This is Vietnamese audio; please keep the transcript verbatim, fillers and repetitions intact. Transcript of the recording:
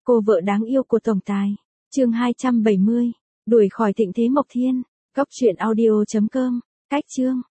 Cô vợ đáng yêu của tổng tài. Chương hai trăm bảy mươi. Đuổi khỏi Thịnh Thế Mộc Thiên. Góc truyện audio chấm com. Cách chương.